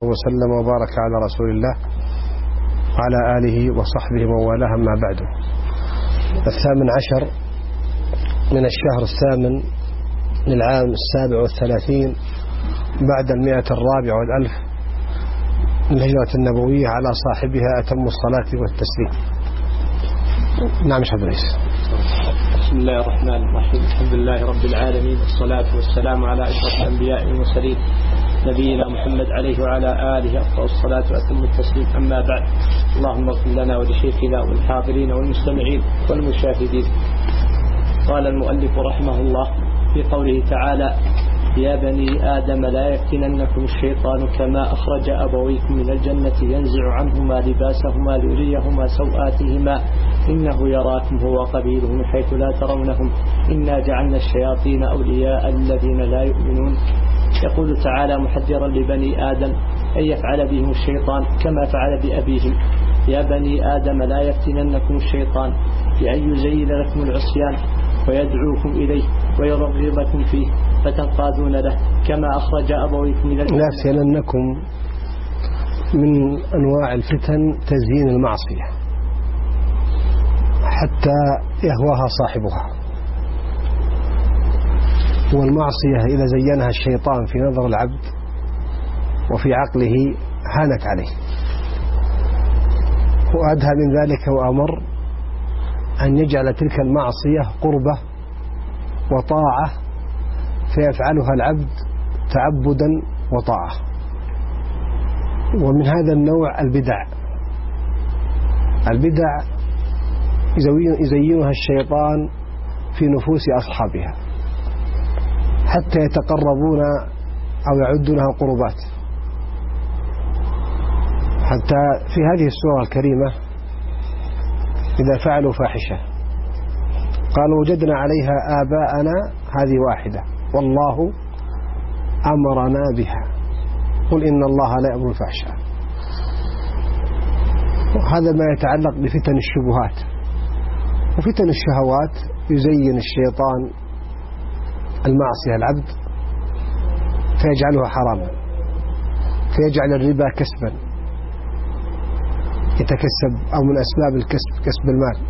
وسلم وبارك على رسول الله وعلى آله وصحبه ووالاه، أما بعد. 18 من الشهر الثامن للعام 37 بعد 104 من الهجرة النبوية على صاحبها أتم الصلاة والتسليم. نعم شيخ رئيس. بسم الله الرحمن الرحيم. الحمد لله رب العالمين، والصلاة والسلام على أشرف الأنبياء والمرسلين نبينا محمد عليه وعلى آله أفضل الصلاة وأتم التسليم، أما بعد. اللهم اغفر لنا ولشيخنا والحاضرين والمستمعين والمشاهدين. قال المؤلف رحمه الله في قوله تعالى: يا بني آدم لا يفتننكم الشيطان كما أخرج أبويكم من الجنة ينزع عنهما لباسهما ليريهما سوآتهما إنه يراكم هو وقبيله من حيث لا ترونهم إنا جعلنا الشياطين أولياء الذين لا يؤمنون. يقول تعالى محذرا لبني آدم أن يفعل بهم الشيطان كما فعل بأبيهم: يا بني آدم لا يفتننكم الشيطان بأن يزين لكم العصيان ويدعوكم إليه ويرغبكم فيه فتنقادون له كما أخرج أبويكم من الجنة. لا يفتننكم من أنواع الفتن تزيين المعصية حتى يهواها صاحبها، والمعصية إذا زينها الشيطان في نظر العبد وفي عقله هانت عليه، وأدهى من ذلك وأمر أن يجعل تلك المعصية قربة وطاعة فيفعلها العبد تعبدا وطاعة. ومن هذا النوع البدع يزينها الشيطان في نفوس أصحابها حتى يتقربون أو يعدونها قربات. حتى في هذه السورة الكريمة إذا فعلوا فاحشة قالوا وجدنا عليها آباءنا، هذه واحدة، والله أمرنا بها، قل إن الله لا يأمر الفحشاء. هذا ما يتعلق بفتن الشبهات. وفتن الشهوات يزين الشيطان المعصية العبد فيجعلها حراما، فيجعل الربا كسبا يتكسب أو من أسباب الكسب كسب المال،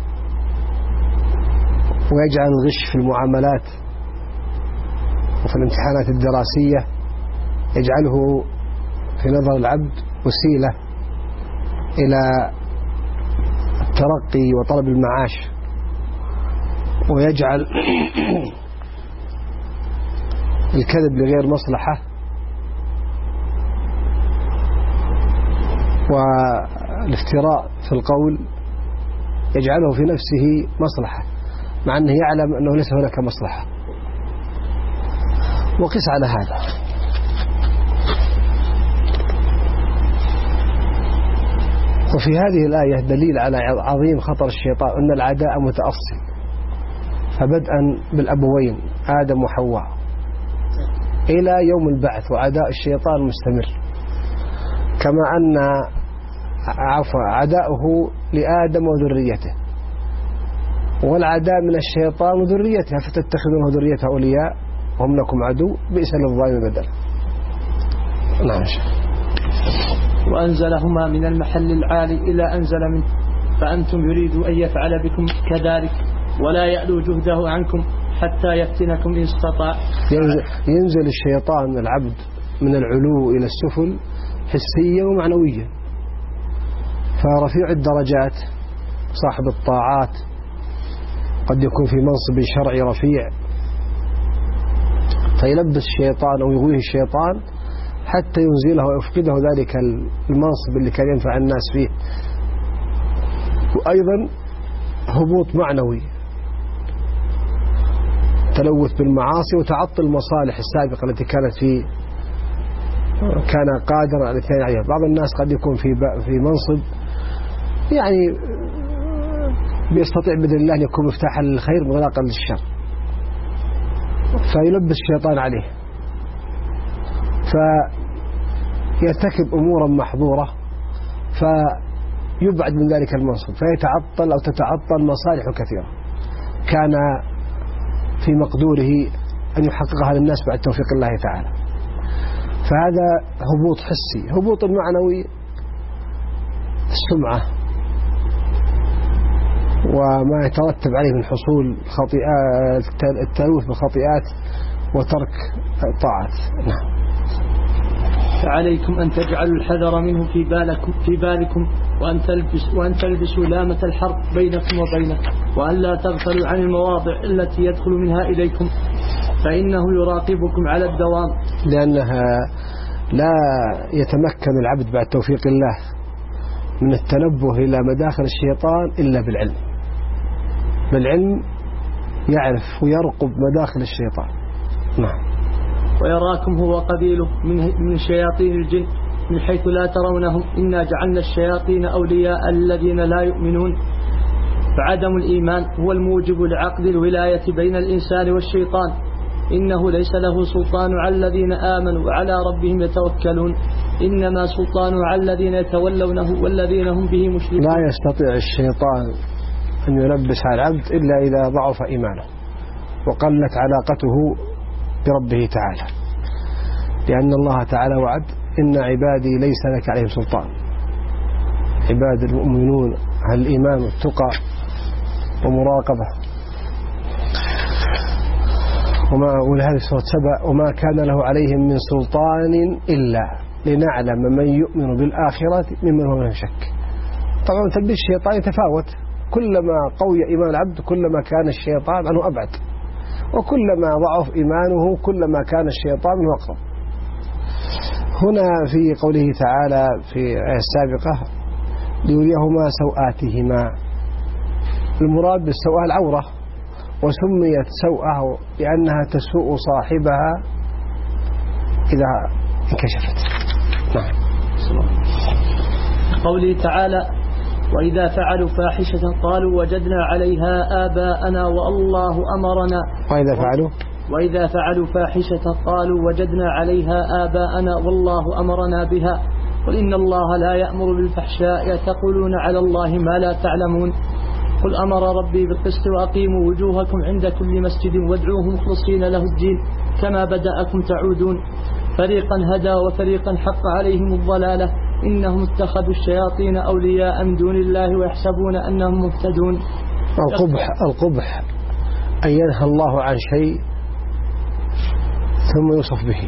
ويجعل الغش في المعاملات وفي الامتحانات الدراسية يجعله في نظر العبد وسيلة إلى الترقي وطلب المعاش، ويجعل الكذب لغير مصلحة والافتراء في القول يجعله في نفسه مصلحة مع أنه يعلم أنه ليس هناك مصلحة. وقس على هذا وفي هذه الآية دليل على عظيم خطر الشيطان، أن العداء متأصل، فبدءا بالأبوين آدم وحواء إلى يوم البعث، وعداء الشيطان مستمر، كما أن عداؤه لآدم وذريته، والعداء من الشيطان وذريته، فتتخذونه ذريته أولياء وهم لكم عدو بئس للظالم بدلا. نعم. وأنزلهما من المحل العالي إلى أنزل منه، فأنتم يريد أن يفعل بكم كذلك ولا يألو جهده عنكم حتى يفتنكم إن استطاع. ينزل الشيطان العبد من العلو إلى السفل حسيا ومعنويا، فرفيع الدرجات صاحب الطاعات قد يكون في منصب شرعي رفيع فيلبس الشيطان أو يغويه الشيطان حتى ينزله ويفقده ذلك المنصب اللي كان ينفع الناس فيه. وأيضا هبوط معنوي، تلوث بالمعاصي وتعطل المصالح السابقة التي كانت كان قادرا على الاتيان عليها. بعض الناس قد يكون في منصب يعني بيستطيع بإذن الله أن يكون مفتاحا للخير مغلاقا للشر، فيلبس الشيطان عليه فيرتكب أمورا محظورة فيبعد من ذلك المنصب، فيتعطل أو تتعطل مصالح كثيرة كان في مقدوره أن يحققها للناس بعد توفيق الله تعالى. فهذا هبوط حسي. هبوط المعنوي السمعة وما يترتب عليه من حصول التلوث بالخطيئات وترك الطاعات. نعم. فعليكم أن تجعلوا الحذر منه في بالكم وأن تلبسوا لامة الحرب بينكم وبينه، وأن لا تغفلوا عن المواضع التي يدخل منها إليكم، فإنه يراقبكم على الدوام. لأنها لا يتمكن العبد بعد توفيق الله من التنبه إلى مداخل الشيطان إلا بالعلم. بالعلم يعرف ويرقب مداخل الشيطان. نعم. ويراكم هو قبيله من شياطين الجن من حيث لا ترونهم، إنا جعلنا الشياطين أولياء الذين لا يؤمنون. فعدم الإيمان هو الموجب لعقد الولاية بين الإنسان والشيطان، إنه ليس له سلطان على الذين آمنوا وعلى ربهم يتوكلون، إنما سلطانه على الذين يتولونه والذين هم به مشركون. لا يستطيع الشيطان أن يلبس على العبد إلا إذا ضعف إيمانه وقلت علاقته بربه تعالى، لأن الله تعالى وعد إن عبادي ليس لك عليهم سلطان. عباد المؤمنون على الإيمان والتقى ومراقبة. ولهذه سورة سبأ وما كان له عليهم من سلطان إلا لنعلم من يؤمن بالآخرة ممن هو من شك. طبعا تلبيس الشيطان يتفاوت، كلما قوي إيمان العبد كلما كان الشيطان عنه أبعد، وكلما ضعف إيمانه كلما كان الشيطان منه أقرب. هنا في قوله تعالى في الآية السابقة ليريهما سوآتهما، المراد بالسوءة العورة، وسميت سوءة لأنها تسوء صاحبها إذا انكشفت. نعم. قوله تعالى وإذا فعلوا فاحشة قالوا وجدنا عليها آباءنا والله أمرنا. وإذا فعلوا فاحشة قالوا وجدنا عليها آباءنا والله أمرنا بها. قل إن الله لا يأمر بالفحشاء تقولون على الله ما لا تعلمون. قل أمر ربي بالقسط وأقيموا وجوهكم عند كل مسجد وادعوه مخلصين له الدين كما بدأكم تعودون. فريقا هدى وفريقا حق عليهم الضلالة إنهم اتخذوا الشياطين أولياء من دون الله ويحسبون أنهم مهتدون. القبح أن ينهى الله عن شيء ثم يوصف به،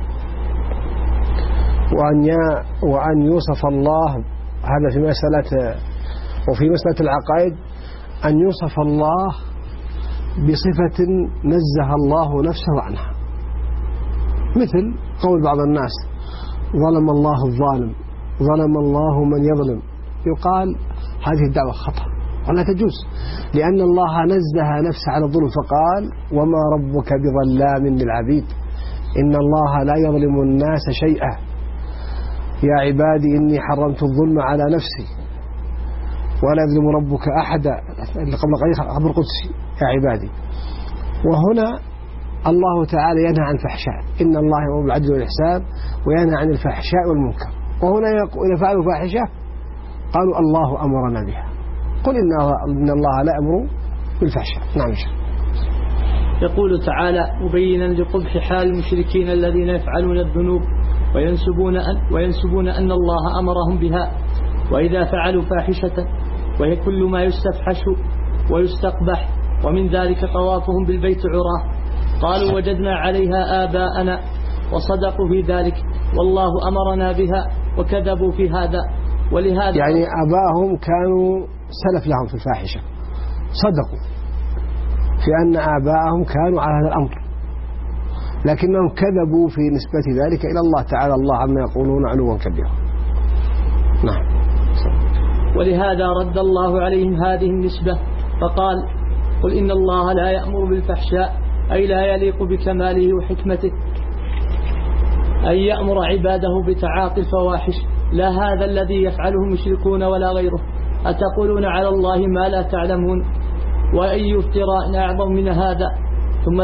وأن يوصف الله، هذا في مسألة، وفي مسألة العقائد أن يوصف الله بصفة نزه الله نفسه عنها، مثل قول بعض الناس ظلم الله الظالم، ظلم الله من يظلم. يقال هذه الدعوة خطأ ولا تجوز، لأن الله نزه نفسه عن الظلم فقال وما ربك بظلام للعبيد، إن الله لا يظلم الناس شيئا، يا عبادي إني حرمت الظلم على نفسي ولا يظلم ربك أحدا، قبل قليل خبر قدسي يا عبادي. وهنا الله تعالى ينهى عن الفحشاء، إن الله يأمر بالعدل والإحسان وينهى عن الفحشاء والمنكر. وهنا إذا فعلوا فاحشة قالوا الله أمرنا بها. قل إن الله لا يأمر بالفحشاء. نعم. يقول تعالى مبينا لقبح حال المشركين الذين يفعلون الذنوب وينسبون أن الله أمرهم بها. وإذا فعلوا فاحشة وهي كل ما يستفحش ويستقبح، ومن ذلك طوافهم بالبيت عراه، قالوا وجدنا عليها آباءنا وصدقوا في ذلك والله أمرنا بها وكذبوا في هذا. ولهذا يعني آباءهم كانوا سلف لهم في الفاحشة، صدقوا في أن آباءهم كانوا على هذا الأمر، لكنهم كذبوا في نسبة ذلك إلى الله تعالى الله عما يقولون علوا كبيرا. نعم. ولهذا رد الله عليهم هذه النسبة فقال قل إن الله لا يأمر بالفحشاء، أي لا يليق بكماله وحكمته أن يأمر عباده بتعاطي الفواحش، لا هذا الذي يفعله المشركون ولا غيره. أتقولون على الله ما لا تعلمون. وأي افتراء أعظم من هذا. ثم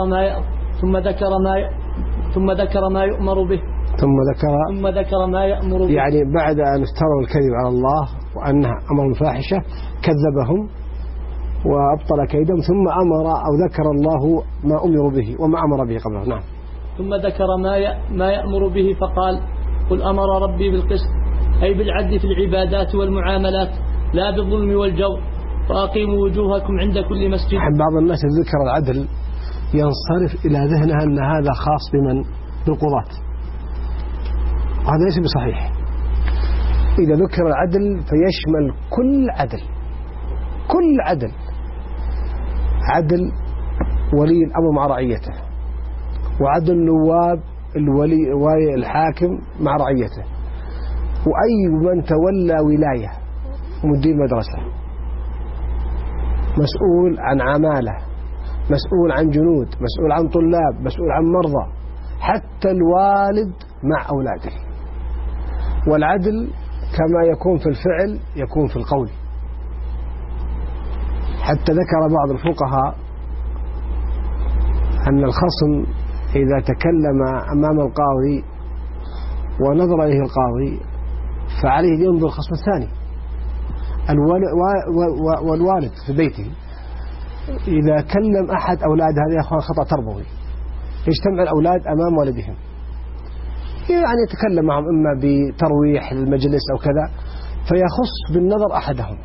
ذكر ما يؤمر به، ثم ذكر ما يأمر به، يعني بعد أن افتروا الكذب على الله وأنها أمر الفاحشة كذبهم وأبطل كيدهم، ثم أمر أو ذكر الله ما أمر به وما أمر به قبله. نعم. ثم ذكر ما يأمر به فقال قل أمر ربي بالقسط أي بالعدل في العبادات والمعاملات لا بالظلم والجور وأقيموا وجوهكم عند كل مسجد. بعض الناس ذكر العدل ينصرف إلى ذهنها أن هذا خاص بمن؟ بالقضاة. هذا ليس بصحيح. إذا ذكر العدل فيشمل كل عدل، كل عدل، عدل ولي الأمر مع رعيته، وعدل النواب الولي الحاكم مع رعيته، وأي من تولى ولاية، مدير مدرسة، مسؤول عن عمالة، مسؤول عن جنود، مسؤول عن طلاب، مسؤول عن مرضى، حتى الوالد مع أولاده. والعدل كما يكون في الفعل يكون في القول. حتى ذكر بعض الفقهاء أن الخصم إذا تكلم أمام القاضي ونظر إليه القاضي فعليه ينظر الخصم الثاني. والوالد في بيته إذا كلم أحد أولاد هذا يا أخوان خطأ تربوي، يجتمع الأولاد أمام والدهم، يعني يتكلم معهم إما بترويح المجلس أو كذا فيخص بالنظر أحدهم،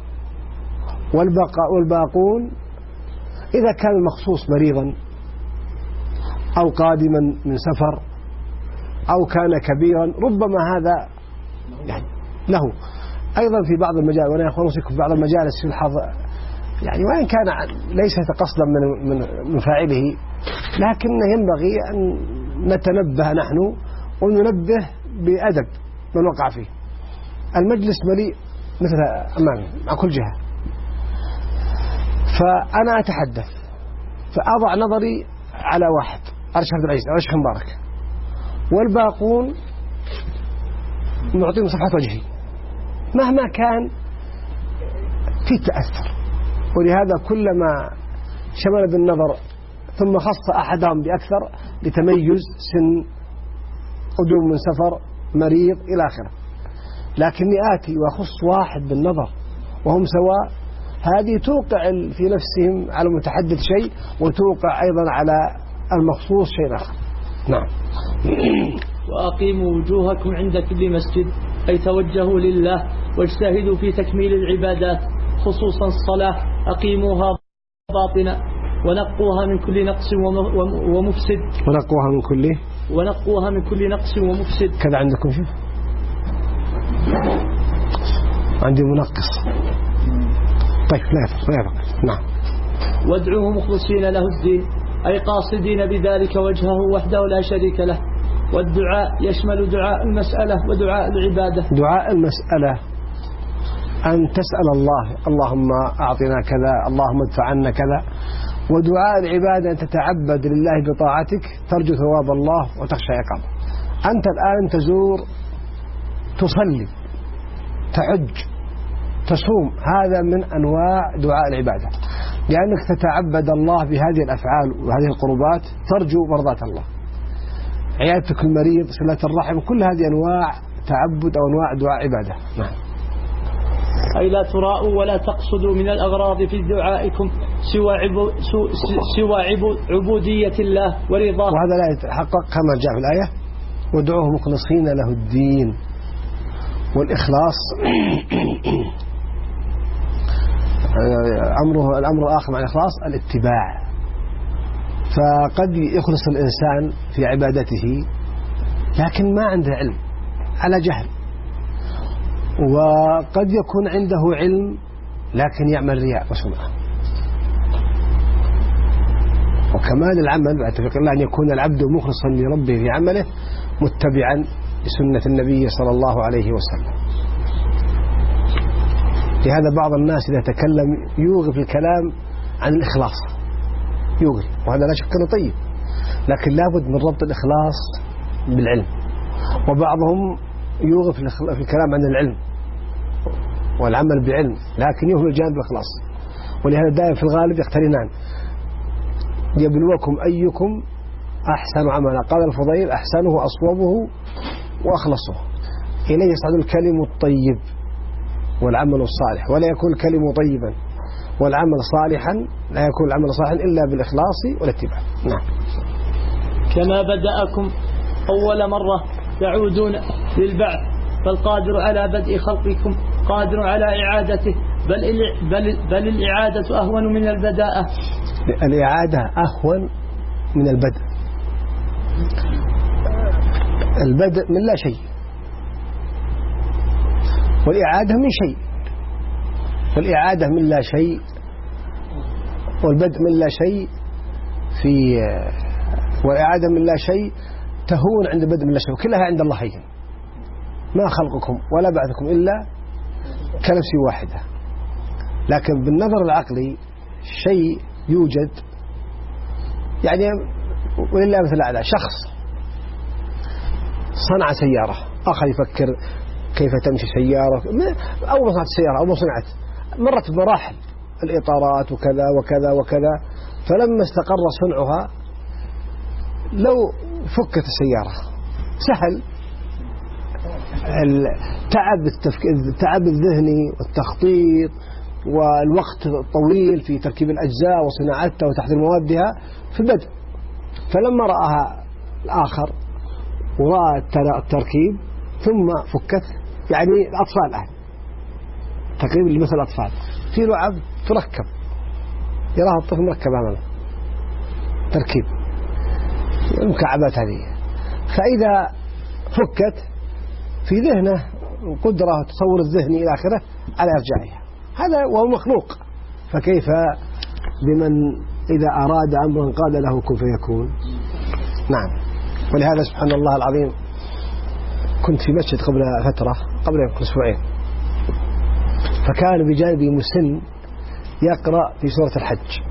والباقون إذا كان المخصوص مريضا أو قادما من سفر أو كان كبيرا ربما هذا يعني له. أيضا في بعض المجالس، وأنا أخوان أوصيكم في بعض المجالس يلحظ يعني وإن كان ليس قصدا من فاعله، لكنه ينبغي أن نتنبه نحن وننبه بأدب من وقع فيه. المجلس مليء مثل أمامي مع كل جهة، فأنا أتحدث فأضع نظري على واحد الشيخ عبد العزيز أو الشيخ مبارك، والباقون معطيهم صفحة وجهي مهما كان في تأثر. ولهذا كلما شمل بالنظر ثم خص أحدهم بأكثر لتميز سن، قدوم من سفر، مريض إلى آخره. لكني آتي وأخص واحد بالنظر وهم سواء، هذه توقع في نفسهم على المتحدث شيء وتوقع أيضا على المخصوص شيء آخر. نعم. وأقيموا وجوهكم عند كل مسجد أي توجهوا لله واجتهدوا في تكميل العبادات خصوصا الصلاة، أقيموها باطنا ونقوها من كل نقص ومفسد. ونقوها من كل نقص ومفسد. كذا عندكم شيء؟ عندي منقص. طيب لا يفرق. نعم. وادعوه مخلصين له الدين أي قاصدين بذلك وجهه وحده لا شريك له. والدعاء يشمل دعاء المسألة ودعاء العبادة. دعاء المسألة أن تسأل الله اللهم أعطنا كذا، اللهم ادفع عنا كذا. ودعاء العبادة أن تتعبد لله بطاعتك ترجو ثواب الله وتخشى عقابه. أنت الآن تزور، تصلي، تحج، تصوم، هذا من أنواع دعاء العبادة، لأنك تتعبد الله بهذه الأفعال وهذه القربات ترجو مرضاة الله. عيادتك المريض، صلة الرحم، كل هذه أنواع تعبد أو أنواع دعاء عبادة. نعم. أي لا تراءوا ولا تقصدوا من الأغراض في دعائكم سوى عبودية الله ورضاه. وهذا لا يتحقق كما جاء في الآية وادعوه مخلصين له الدين. والإخلاص الأمر الآخر مع الإخلاص الاتباع. فقد يخلص الإنسان في عبادته لكن ما عنده علم، على جهل، وقد يكون عنده علم لكن يعمل رياء وسمعة. وكمال العمل باتفاق الله أن يكون العبد مخلصا لربه في عمله متبعا لسنة النبي صلى الله عليه وسلم. لهذا بعض الناس إذا تكلم يوغف الكلام عن الإخلاص، يوغف، وهذا لا شك أنه طيب، لكن لابد من ربط الإخلاص بالعلم. وبعضهم يوغف في الكلام عن العلم والعمل بعلم لكن يهمل جانب الإخلاص. ولهذا دائما في الغالب يقترنان، يبلوكم أيكم أحسن عملا. قال الفضيل أحسنه أصوبه وأخلصه. إليه يصعد الكلم الطيب والعمل الصالح، ولا يكون الكلم طيبا والعمل صالحا، لا يكون العمل صالحا إلا بالإخلاص والاتباع. نعم. كما بدأكم أول مرة تعودون للبعث، فالقادر على بدء خلقكم قادر على إعادته، بل الإعادة أهون من البداءة. الإعادة أهون من البدء. البدء من لا شيء، والإعادة من شيء. والإعادة من لا شيء والبدء من لا شيء والإعادة من لا شيء تهون عند البدء من لا شيء، وكلها عند الله هين. ما خلقكم ولا بعثكم إلا كنفس واحدة. لكن بالنظر العقلي شيء يوجد، يعني ولله مثل الأعلى، شخص صنع سيارة، أخذ يفكر كيف تمشي سيارة، أول ما صنعت السيارة أول ما صنعت مرت بمراحل الإطارات وكذا وكذا وكذا، فلما استقر صنعها لو فكت السيارة سهل. التعب الذهني والتخطيط والوقت الطويل في تركيب الأجزاء وصناعتها وتحضير موادها في البدء. فلما رآها الآخر ورأى التركيب ثم فكت، يعني الأطفال الآن تقريبا مثل الأطفال في لعب تركب، يراها الطفل مركب أمامه تركيب المكعبات هذه، فإذا فكت في ذهنه قدرة تصور الذهني إلى آخره على إرجاعها، هذا وهو مخلوق. فكيف بمن إذا أراد أمرا قال له كن فيكون؟ نعم. ولهذا سبحان الله العظيم كنت في مسجد قبل فترة، قبل أسبوعين، فكان بجانبي مسن يقرأ في سورة الحج،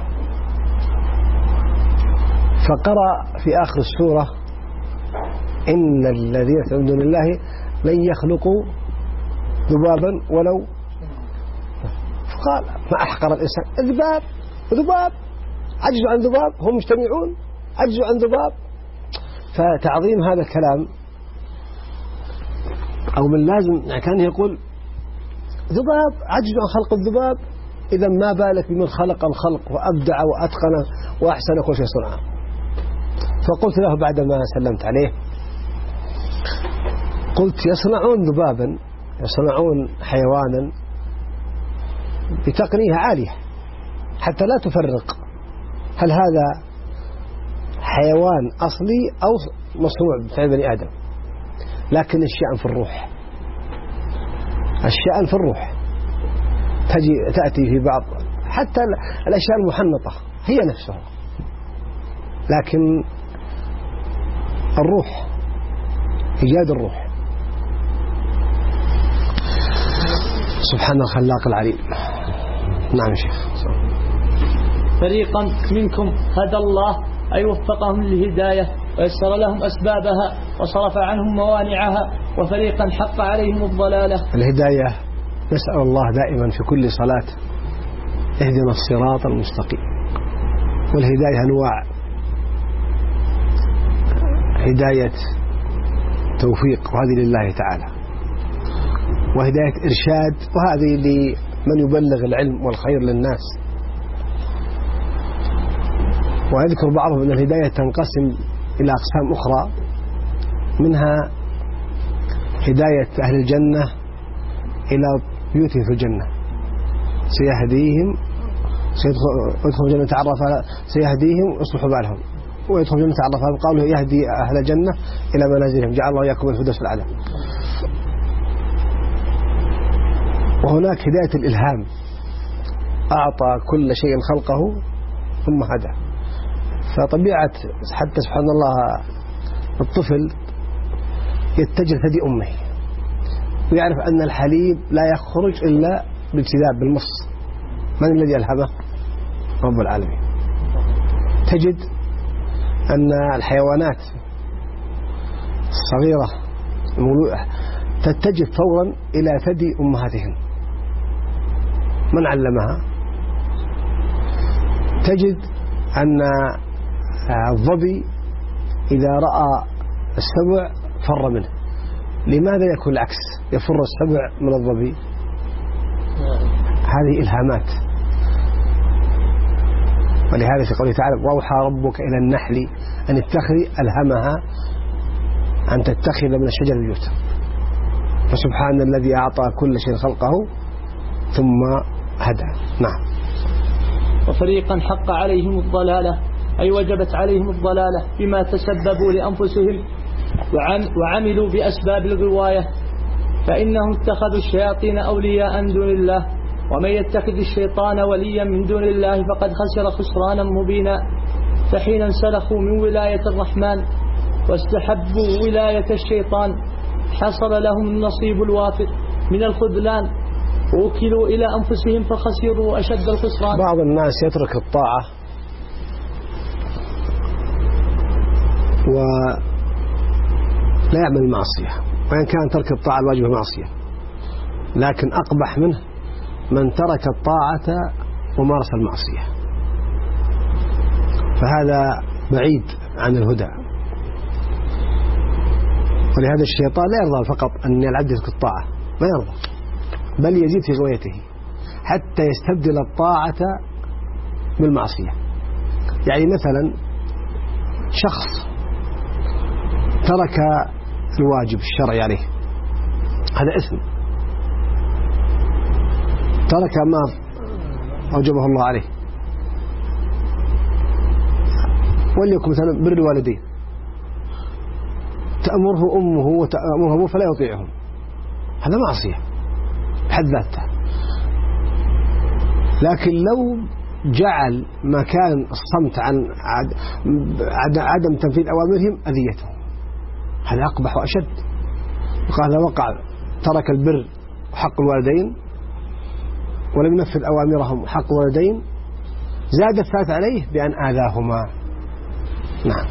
فقرأ في آخر السورة إن الذين يدعون من دون الله لن يخلقوا ذبابا ولو، فقال ما أحقر الإنسان، ذباب عجزوا عن ذباب، هم مجتمعون عجزوا عن ذباب. فتعظيم هذا الكلام أو من لازم يعني كان يقول ذباب عجزوا عن خلق الذباب، إذا ما بالك بمن خلق الخلق وأبدع وأتقن وأحسن كل شيء صنعا. فقلت له بعدما سلمت عليه، قلت يصنعون ذبابا، يصنعون حيوانا بتقنية عالية حتى لا تفرق هل هذا حيوان أصلي أو مصنوع بفعل بني آدم، لكن الشأن في الروح، الشأن في الروح تأتي في بعض حتى الأشياء المحنطة هي نفسها، لكن الروح إيجاد الروح. سبحان الخلاق العليم. نعم شيخ. فريقا منكم هدى الله أي وفقهم للهداية ويسر لهم أسبابها وصرف عنهم موانعها، وفريقا حق عليهم الضلالة. الهداية نسأل الله دائما في كل صلاة اهدنا الصراط المستقيم. والهداية أنواع، هداية توفيق وهذه لله تعالى، وهداية إرشاد وهذه لمن يبلغ العلم والخير للناس. ويذكر بعضهم أن الهداية تنقسم إلى أقسام أخرى، منها هداية أهل الجنة إلى بيوتهم في الجنة، سيهديهم يدخل الجنة تعرف سيهديهم ويصلح بالهم، ويدخل الجنة تعرف قالوا يهدي أهل الجنة إلى منازلهم، جعل الله إياكم الفردوس الأعلى. وهناك هداية الإلهام، أعطى كل شيء خلقه ثم هدى. فطبيعة حتى سبحان الله الطفل يتجه ثدي أمه ويعرف أن الحليب لا يخرج إلا بالابتداء بالمص. من الذي ألهمه؟ رب العالمين. تجد أن الحيوانات الصغيرة تتجه فورا إلى ثدي أمهاتهن. من علمها؟ تجد أن الظبي إذا رأى السبع فر منه. لماذا يكون العكس؟ يفر السبع من الظبي؟ هذه إلهامات. ولهذا في قوله تعالى وأوحى ربك إلى النحل أن اتخذي، ألهمها أن تتخذ من الشجر بيوتا. فسبحان الذي أعطى كل شيء خلقه ثم هدى. نعم. وفريقا حق عليهم الضلالة أي وجبت عليهم الضلالة بما تسببوا لأنفسهم وعملوا بأسباب الغواية، فإنهم اتخذوا الشياطين أولياء من دون الله، ومن يتخذ الشيطان وليا من دون الله فقد خسر خسرانا مبينا. فحين انسلخوا من ولاية الرحمن واستحبوا ولاية الشيطان حصل لهم النصيب الوافر من الخذلان، ووكلوا إلى أنفسهم فخسروا أشد الخسران. بعض الناس يترك الطاعة ولا يعمل المعصية، وإن كان ترك الطاعة الواجبة معصية، لكن أقبح منه من ترك الطاعة ومارس المعصية، فهذا بعيد عن الهدى. ولهذا الشيطان لا يرضى فقط أن العبد يترك الطاعة، ما يرضى، بل يزيد في غويته حتى يستبدل الطاعة بالمعصية. يعني مثلا شخص ترك الواجب الشرعي عليه، هذا إثم، ترك ما أوجبه الله عليه، وليكن مثلا بر الوالدين، تأمره أمه وتأمره أبوه فلا يطيعهم، هذا معصية بحد ذاته. لكن لو جعل مكان الصمت عن عدم تنفيذ أوامرهم أذيتهم، هذا أقبح وأشد. وقال وقع ترك البر وحق الوالدين ولم ينفذ أوامرهم وحق الوالدين، زاد الثالث عليه بأن آذاهما. نعم.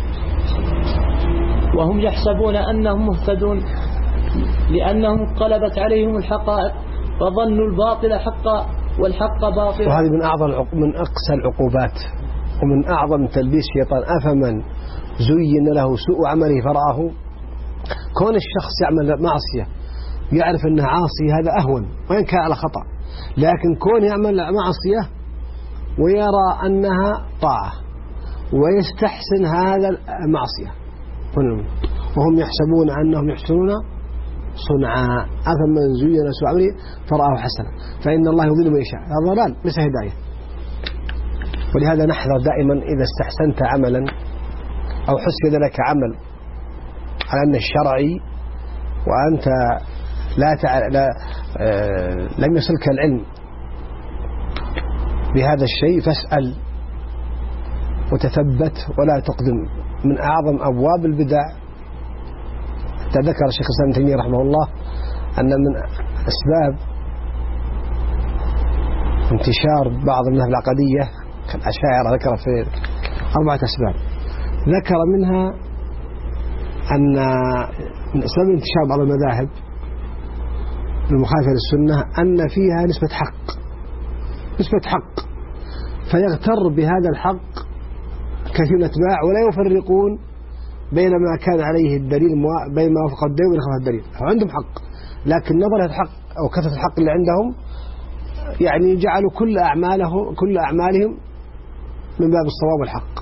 وهم يحسبون أنهم مهتدون لأنهم انقلبت عليهم الحقائق وظنوا الباطل حقا والحق باطلا. وهذه من أقسى العقوبات ومن أعظم تلبيس الشيطان. أفمن زين له سوء عمله فرآه. كون الشخص يعمل معصية يعرف أنها عاصي هذا أهون وإن كان على خطأ، لكن كون يعمل معصية ويرى أنها طاعة ويستحسن هذا المعصية، وهم يحسبون أنهم يحسنون صنعا. أفمن زين سوء عمله فرآه حسنا فإن الله يضل من يشاء. هذا ضلال ليس هداية. ولهذا نحذر دائما إذا استحسنت عملا أو حسب لك عمل على أنه الشرعي وأنت لم يصلك العلم بهذا الشيء، فاسأل وتثبت ولا تقدم. من أعظم أبواب البدع تذكر الشيخ الإسلام ابن تيمية رحمه الله أن من أسباب انتشار بعض المذاهب العقدية كالأشاعرة ذكر في 4 أسباب. ذكر منها أن من أسباب انتشار بعض المذاهب المخالفة للسنة أن فيها نسبة حق فيغتر بهذا الحق كثير من الأتباع ولا يفرقون بين ما كان عليه الدليل بين ما وافق الدليل وما خالف الدليل. عندهم حق، لكن نظرة الحق أو كثرة الحق اللي عندهم يعني جعلوا كل أعمالهم من باب الصواب والحق.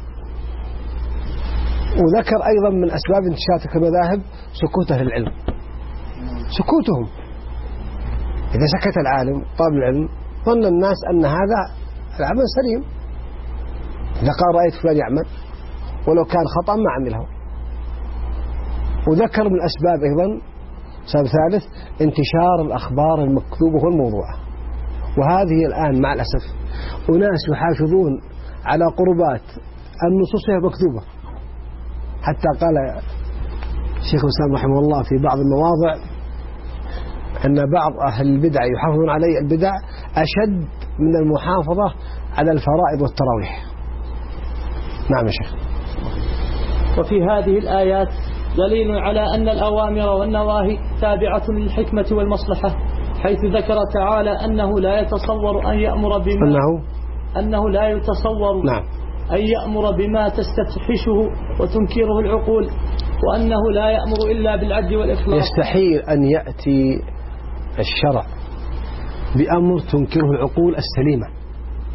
وذكر أيضا من أسباب انتشار تلك المذاهب سكوت أهل العلم، سكوتهم. إذا سكت العالم طالب العلم ظن الناس أن هذا العمل سليم. إذا قال رأيت فلان يعمل ولو كان خطأ ما عمله. وذكر من الأسباب أيضا سبب ثالث انتشار الأخبار المكذوبة والموضوعة. وهذه الآن مع الأسف أناس يحافظون على قربات النصوص مكذوبة. حتى قال الشيخ الإسلام رحمه الله في بعض المواضع أن بعض أهل البدع يحافظون على البدع أشد من المحافظة على الفرائض والتراويح. نعم يا شيخ. وفي هذه الآيات دليل على أن الأوامر والنواهي تابعة للحكمة والمصلحة، حيث ذكر تعالى أنه لا يتصور أن يأمر بما أنه لا يتصور نعم. أن يأمر بما تستفحشه وتنكره العقول، وأنه لا يأمر إلا بالعدل والإخلاص. يستحيل أن يأتي الشرع بأمر تنكره العقول السليمة،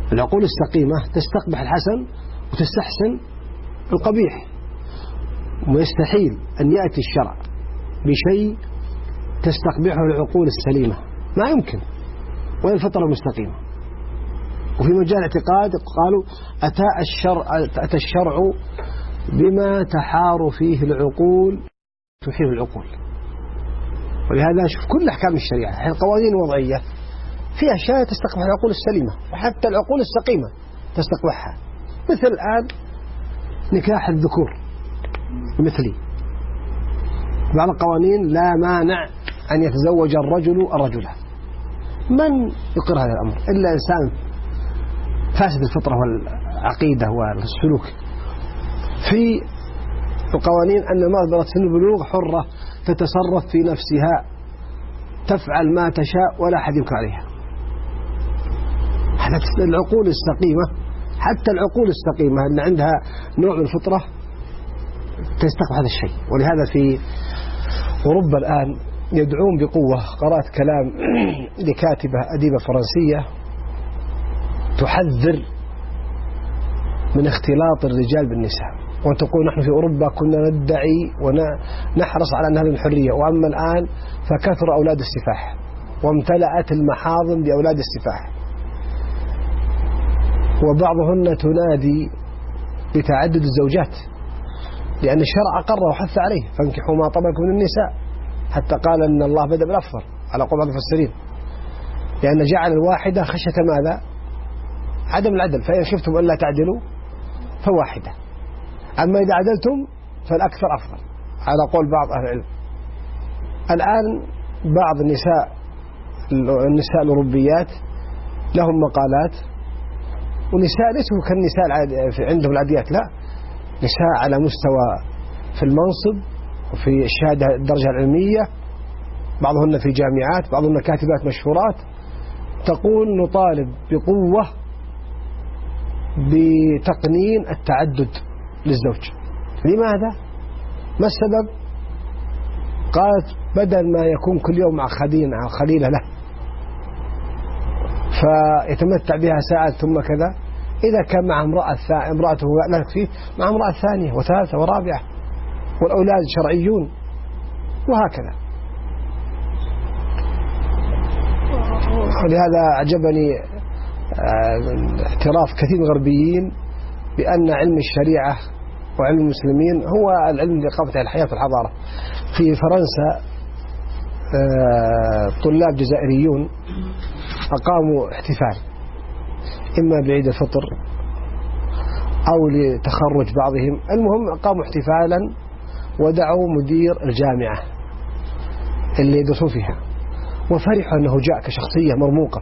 العقول السقيمة تستقبح الحسن وتستحسن القبيح، ويستحيل أن يأتي الشرع بشيء تستقبحه العقول السليمة، ما يمكن، وين الفطرة المستقيمة. وفي مجال الاعتقاد قالوا أتى الشرع بما تحار فيه العقول تحير العقول. ولهذا شوف كل أحكام الشريعة القوانين الوضعية في أشياء تستقبح العقول السليمة، وحتى العقول السقيمة تستقبحها، مثل الآن نكاح الذكور مثلي. بعض القوانين لا مانع أن يتزوج الرجل الرجلة، من يقر هذا الأمر إلا إنسان فاسد الفطرة والعقيدة والسلوك. في القوانين أن ما بلغت سن البلوغ حرة تتصرف في نفسها، تفعل ما تشاء ولا أحد ينكر عليها. العقول السقيمة، حتى العقول السقيمة اللي عندها نوع من الفطرة تستقبح هذا الشيء. ولهذا في أوروبا الآن يدعون بقوة. قرأت كلام لكاتبة أديبة فرنسية تحذر من اختلاط الرجال بالنساء، وتقول نحن في أوروبا كنا ندعي ونحرص على أن هذه الحرية، وأما الآن فكثر أولاد السفاح وامتلأت المحاضن بأولاد السفاح، وبعضهن تنادي بتعدد الزوجات لأن الشرع أقر وحث عليه، فانكحوا ما طاب لكم من النساء، حتى قال أن الله بدأ بالأفضل على قول بعض المفسرين، لأن جعل الواحدة خشية ماذا؟ عدم العدل، فإن خفتم ألا تعدلوا فواحدة، أما إذا عدلتم فالأكثر أفضل على قول بعض أهل العلم. الآن بعض النساء الأوروبيات لهم مقالات، ونساء ليسوا كالنساء عندهم العاديات، لا، نساء على مستوى في المنصب وفي الشهادة الدرجة العلمية، بعضهن في جامعات، بعضهن كاتبات مشهورات، تقول نطالب بقوة بتقنين التعدد للزوج. لماذا؟ ما السبب؟ قالت بدل ما يكون كل يوم مع خليلة له فيتمتع بها ساعة ثم كذا، إذا كان مع امرأته لا تكفيه، مع امرأة ثانية وثالثة ورابعة، والأولاد شرعيون، وهكذا. ولهذا أعجبني اعتراف كثير من الغربيين بأن علم الشريعة وعلم المسلمين هو العلم لإقامة الحياة والحضارة. في فرنسا طلاب جزائريون أقاموا احتفال إما بعيد الفطر أو لتخرج بعضهم، المهم أقاموا احتفالا ودعوا مدير الجامعة اللي يدرسون فيها، وفرحوا أنه جاء كشخصية مرموقة.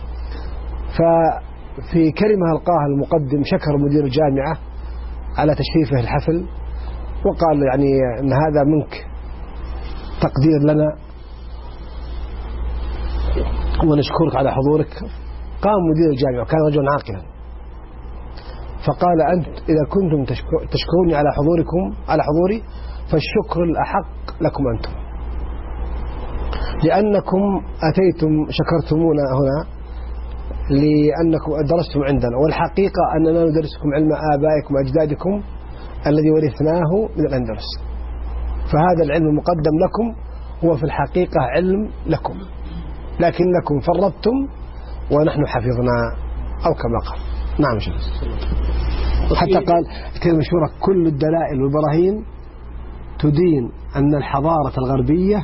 ففي كلمة ألقاها المقدم شكر مدير الجامعة على تشريفه الحفل، وقال يعني أن هذا منك تقدير لنا ونشكرك على حضورك. قام مدير الجامعة كان رجلا عاقلا فقال أنت إذا كنتم تشكروني على حضوري فالشكر الأحق لكم أنتم، لأنكم أتيتم شكرتمونا هنا لأنكم درستم عندنا، والحقيقة أننا ندرسكم علم آبائكم وأجدادكم الذي ورثناه من الأندلس، فهذا العلم المقدم لكم هو في الحقيقة علم لكم، لكنكم فرطتم ونحن حفظنا، أو كما قال. نعم شيخ. حتى قال كلمة مشهورة كل الدلائل والبراهين تدين أن الحضارة الغربية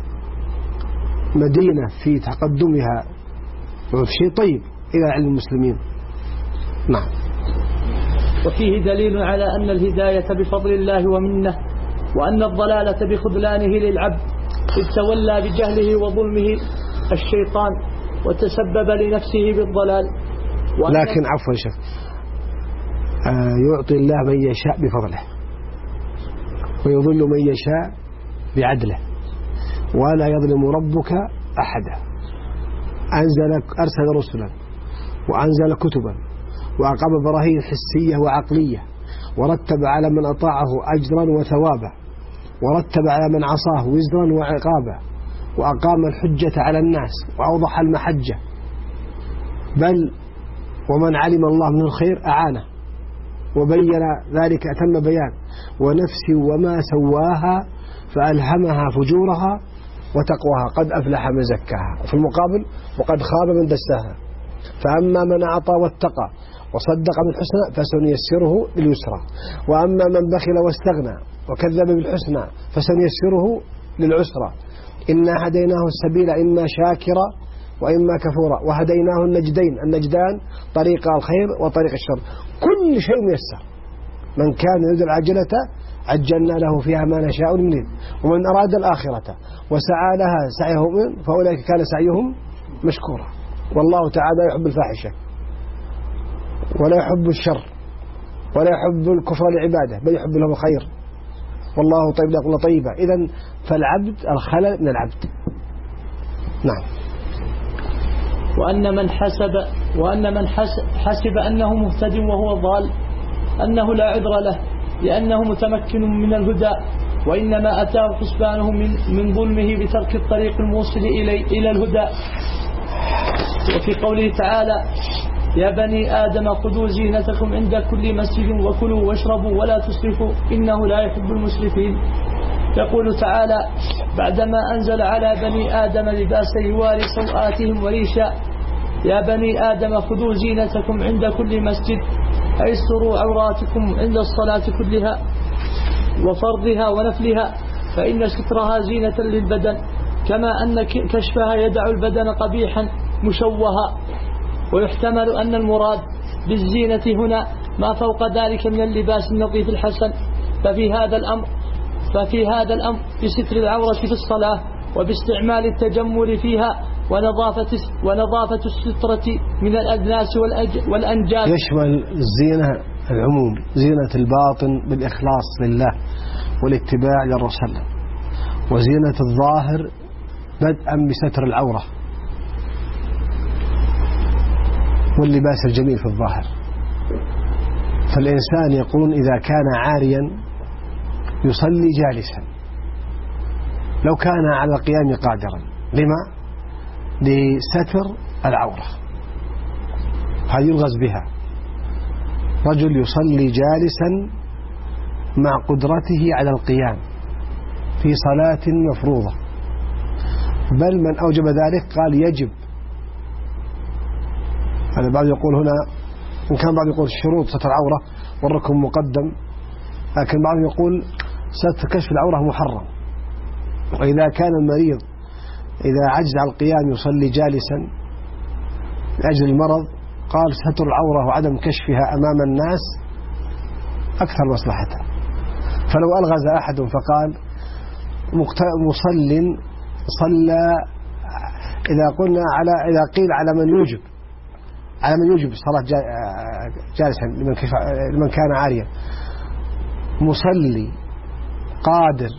مدينة في تقدمها وفي شيء طيب إلى علم المسلمين. نعم. وفيه دليل على أن الهداية بفضل الله ومنه، وأن الضلالة بخذلانه للعبد إذ تولى بجهله وظلمه الشيطان وتسبب لنفسه بالضلال. لكن عفوا شيخ، يعطي الله من يشاء بفضله ويضل من يشاء بعدله ولا يظلم ربك أحدا. أرسل رسلا وأنزل كتبا وأقام براهين حسية وعقلية، ورتب على من أطاعه أجرا وثوابا، ورتب على من عصاه وزرا وعقابا، وأقام الحجة على الناس وأوضح المحجة، بل ومن علم الله من الخير أعانه وبين ذلك أتم بيان. ونفس وما سواها فألهمها فجورها وتقواها قد أفلح من زكاها. في المقابل وقد خاب من دساها. فأما من أعطى واتقى وصدق بالحسنى فسنيسره لليسرى، وأما من بخل واستغنى وكذب بالحسنى فسنيسره للعسرى. إنا هديناه السبيل إما شاكرا وإما كفورا وهديناه النجدان طريق الخير وطريق الشر. كل شيء ميسر. من كان يريد العاجلة عجلنا له فيها ما نشاء نريد، ومن أراد الآخرة وسعى لها سعيهم فأولئك كان سعيهم مشكورا. والله تعالى يحب الفاحشة ولا يحب الشر ولا يحب الكفر لعباده، بل يحب لهم الخير. والله طيب لا يقول طيبة. إذن فالعبد الخلل من العبد. نعم. وأن من حسب أنه مهتد وهو ضال أنه لا عذر له لأنه متمكن من الهدى، وإنما أتاه حسبانه من ظلمه بترك الطريق الموصل إلى الهدى. وفي قوله تعالى: يا بني آدم خذوا زينتكم عند كل مسجد وكلوا واشربوا ولا تسرفوا إنه لا يحب المسرفين. يقول تعالى بعدما أنزل على بني آدم لباسا يواري سوآتهم وريشا: يا بني آدم خذوا زينتكم عند كل مسجد، أي استروا عوراتكم عند الصلاة كلها وفرضها ونفلها، فإن سترها زينة للبدن، كما أن كشفها يدع البدن قبيحا مشوها. ويحتمل أن المراد بالزينة هنا ما فوق ذلك من اللباس النظيف الحسن. ففي هذا الأمر بستر العورة في الصلاة وباستعمال التجمل فيها ونظافة السترة من الأدناس والأنجاب. يشمل الزينة العموم، زينة الباطن بالإخلاص لله والاتباع للرسول، وزينة الظاهر بدءا بستر العورة واللباس الجميل في الظاهر. فالإنسان يقولون إذا كان عاريا يصلي جالسا لو كان على القيام قادرا. لما؟ لستر العورة. هذه يلغز بها. رجل يصلي جالسا مع قدرته على القيام في صلاة مفروضة، بل من أوجب ذلك قال يجب. هذا بعض يقول هنا، إن كان بعض يقول الشروط ستر العورة والركن مقدم، لكن بعض يقول ستر كشف العورة محرم. وإذا كان المريض إذا عجز على القيام يصلي جالسا لأجل المرض، قال ستر العورة وعدم كشفها أمام الناس أكثر مصلحة. فلو ألغز أحد فقال مصل صلى، إذا قيل على من يوجب صلاة جالسا لمن كان عاريا، مصلي قادر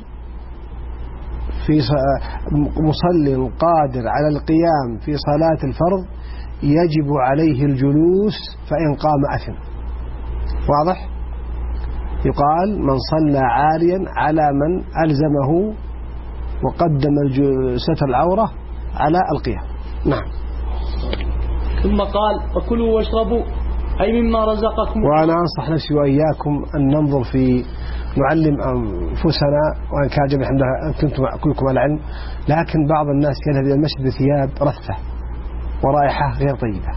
على القيام في صلاة الفرض يجب عليه الجلوس فإن قام أثم. واضح؟ يقال من صلى عاريا على من ألزمه وقدم ستر العورة على القيام. نعم. ثم قال: وكلوا واشربوا أي مما رزقكم. وأنا أنصح نفسي وإياكم أن ننظر في نعلم أنفسنا، وأن كان جميع الحمد لله أنتم كلكم على العلم، لكن بعض الناس يذهب إلى المسجد بثياب رثة ورائحة غير طيبة،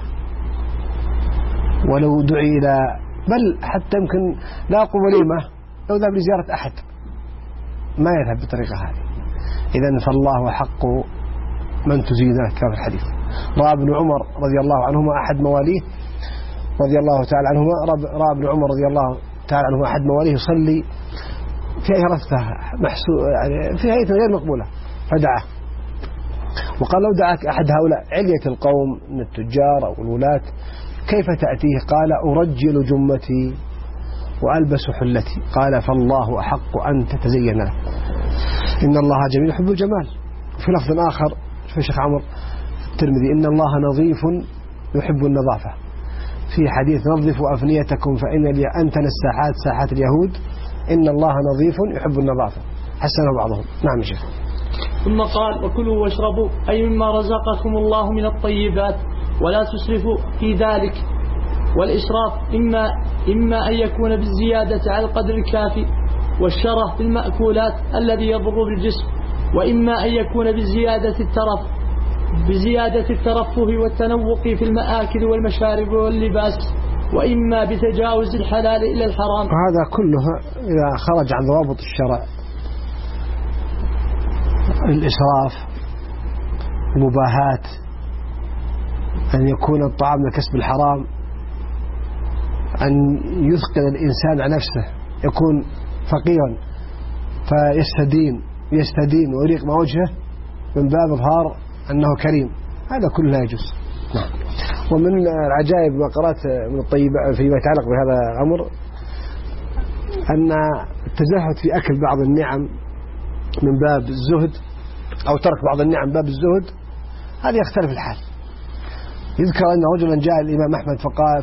ولو دعي إلى بل حتى يمكن لا أقول وليمة، لو ذهب لزيارة أحد ما يذهب بالطريقة هذه. إذن فالله حق من تزينه كما في الحديث. رأى ابن عمر رضي الله عنهما أحد مواليه رضي الله تعالى عنهما، رأى ابن عمر رضي الله تعالى عنهما أحد مواليه يصلي في أي رثة يعني في هيئة غير مقبولة، فدعاه وقال: لو دعاك أحد هؤلاء علية القوم من التجار أو الولاة كيف تأتيه؟ قال: أرجل جمتي وألبس حلتي. قال: فالله أحق أن تتزين له، إن الله جميل يحب الجمال. في لفظ آخر في شيخ عمر الترمذي: إن الله نظيف يحب النظافة. في حديث: نظفوا أفنيتكم فإن أنتن الساحات ساحات اليهود، إن الله نظيف يحب النظافة. حسنه بعضهم. نعم يا شيخ. ثم قال: وكلوا واشربوا أي مما رزقكم الله من الطيبات ولا تسرفوا في ذلك، والإسراف إما أن يكون بالزيادة على القدر الكافي والشره في المأكولات الذي يضر بالجسم، وإما أن يكون بزيادة الترفه والتنوق في المآكل والمشارب واللباس، وإما بتجاوز الحلال إلى الحرام. وهذا كله إذا خرج عن ضوابط الشرع، الإسراف، المباهات، أن يكون الطعام لكسب الحرام، أن يثقل الإنسان على نفسه، يكون فقيرا فيستدين ويريق ما وجهه من باب إظهار أنه كريم، هذا كله لا يجوز. نعم. ومن العجائب ما قرأت من الطيبة فيما يتعلق بهذا الأمر أن التزهد في أكل بعض النعم من باب الزهد أو ترك بعض النعم من باب الزهد، هذا يختلف الحال. يذكر أن رجلا جاء الإمام أحمد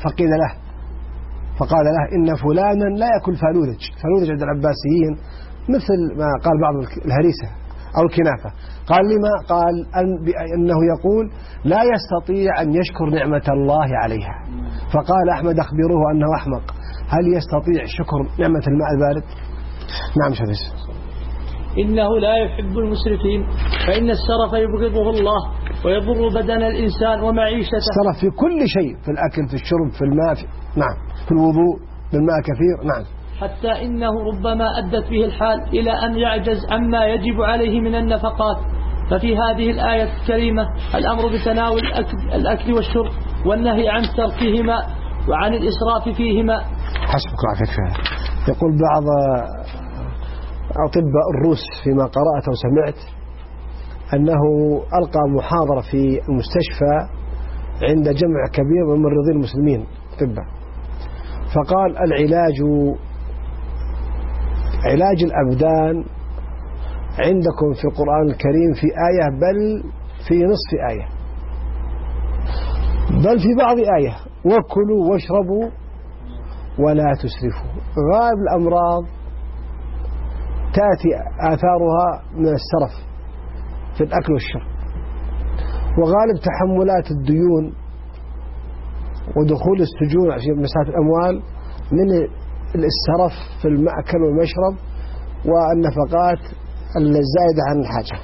فقال له إن فلانا لا يأكل فالوذج عند العباسيين مثل ما قال بعض الهريسة أو الكنافة. قال لما؟ قال أنه يقول لا يستطيع أن يشكر نعمة الله عليها. فقال أحمد أخبروه أنه أحمق، هل يستطيع شكر نعمة الماء البارد؟ نعم شفيس. إنه لا يحب المسرفين، فإن السرف يبغضه الله ويضر بدن الإنسان ومعيشته. السرف في كل شيء، في الأكل، في الشرب، في الماء، نعم، في الوضوء بالماء كثير. نعم. حتى إنه ربما أدت به الحال إلى أن يعجز عما يجب عليه من النفقات. ففي هذه الآية الكريمة الأمر بتناول الأكل والشرب والنهي عن تركهما وعن الإسراف فيهما. حسبك عافيك فيها. يقول بعض أطباء الروس فيما قرأت وسمعت أنه ألقى محاضرة في المستشفى عند جمع كبير من ممرضين المسلمين طبا، فقال علاج الأبدان عندكم في القرآن الكريم في آية، بل في نصف آية، بل في بعض آية، وكلوا واشربوا ولا تسرفوا. غالب الأمراض تأتي آثارها من السرف في الأكل والشرب، وغالب تحملات الديون ودخول السجون في مساحة الأموال من السرف في المأكل والمشرب والنفقات الزائدة عن الحاجة.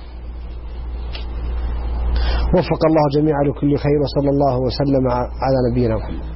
وفق الله جميعا لكل خير، وصلى الله وسلم على نبينا محمد.